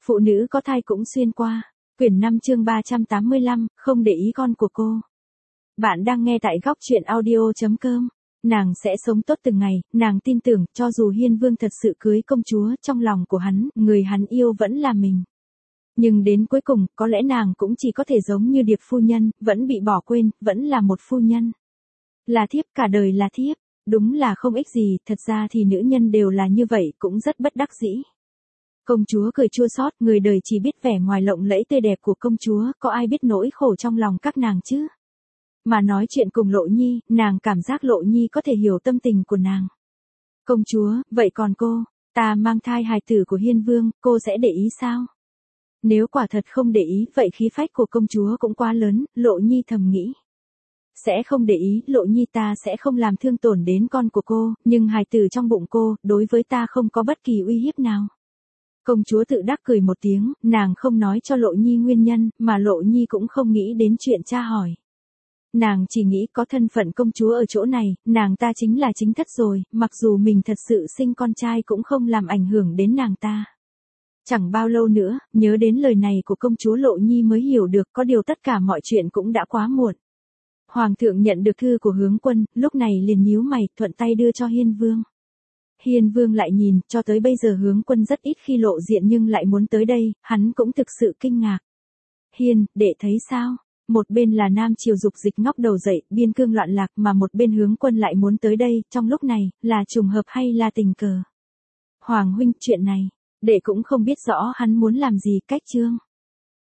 Phụ nữ có thai cũng xuyên qua. Quyển 5 chương 385, không để ý con của cô. Bạn đang nghe tại góc truyện audio.com. Nàng sẽ sống tốt từng ngày, nàng tin tưởng, cho dù Hiên Vương thật sự cưới công chúa, trong lòng của hắn, người hắn yêu vẫn là mình. Nhưng đến cuối cùng, có lẽ nàng cũng chỉ có thể giống như Điệp phu nhân, vẫn bị bỏ quên, vẫn là một phu nhân. Là thiếp, cả đời là thiếp. Đúng là không ích gì, thật ra thì nữ nhân đều là như vậy, cũng rất bất đắc dĩ. Công chúa cười chua xót, người đời chỉ biết vẻ ngoài lộng lẫy tươi đẹp của công chúa, có ai biết nỗi khổ trong lòng các nàng chứ? Mà nói chuyện cùng Lộ Nhi, nàng cảm giác Lộ Nhi có thể hiểu tâm tình của nàng. Công chúa, vậy còn cô, ta mang thai hài tử của Hiên Vương, cô sẽ để ý sao? Nếu quả thật không để ý, vậy khí phách của công chúa cũng quá lớn, Lộ Nhi thầm nghĩ. Sẽ không để ý, Lộ Nhi, ta sẽ không làm thương tổn đến con của cô, nhưng hài tử trong bụng cô, đối với ta không có bất kỳ uy hiếp nào. Công chúa tự đắc cười một tiếng, nàng không nói cho Lộ Nhi nguyên nhân, mà Lộ Nhi cũng không nghĩ đến chuyện tra hỏi. Nàng chỉ nghĩ có thân phận công chúa ở chỗ này, nàng ta chính là chính thất rồi, mặc dù mình thật sự sinh con trai cũng không làm ảnh hưởng đến nàng ta. Chẳng bao lâu nữa, nhớ đến lời này của công chúa Lộ Nhi mới hiểu được có điều tất cả mọi chuyện cũng đã quá muộn. Hoàng thượng nhận được thư của Hướng Quân, lúc này liền nhíu mày, thuận tay đưa cho Hiên Vương. Hiên Vương lại nhìn, cho tới bây giờ Hướng Quân rất ít khi lộ diện nhưng lại muốn tới đây, hắn cũng thực sự kinh ngạc. Hiên, đệ thấy sao? Một bên là Nam Triều Dục Dịch ngóc đầu dậy, biên cương loạn lạc, mà một bên Hướng Quân lại muốn tới đây, trong lúc này, là trùng hợp hay là tình cờ? Hoàng huynh, chuyện này, đệ cũng không biết rõ hắn muốn làm gì, cách chương.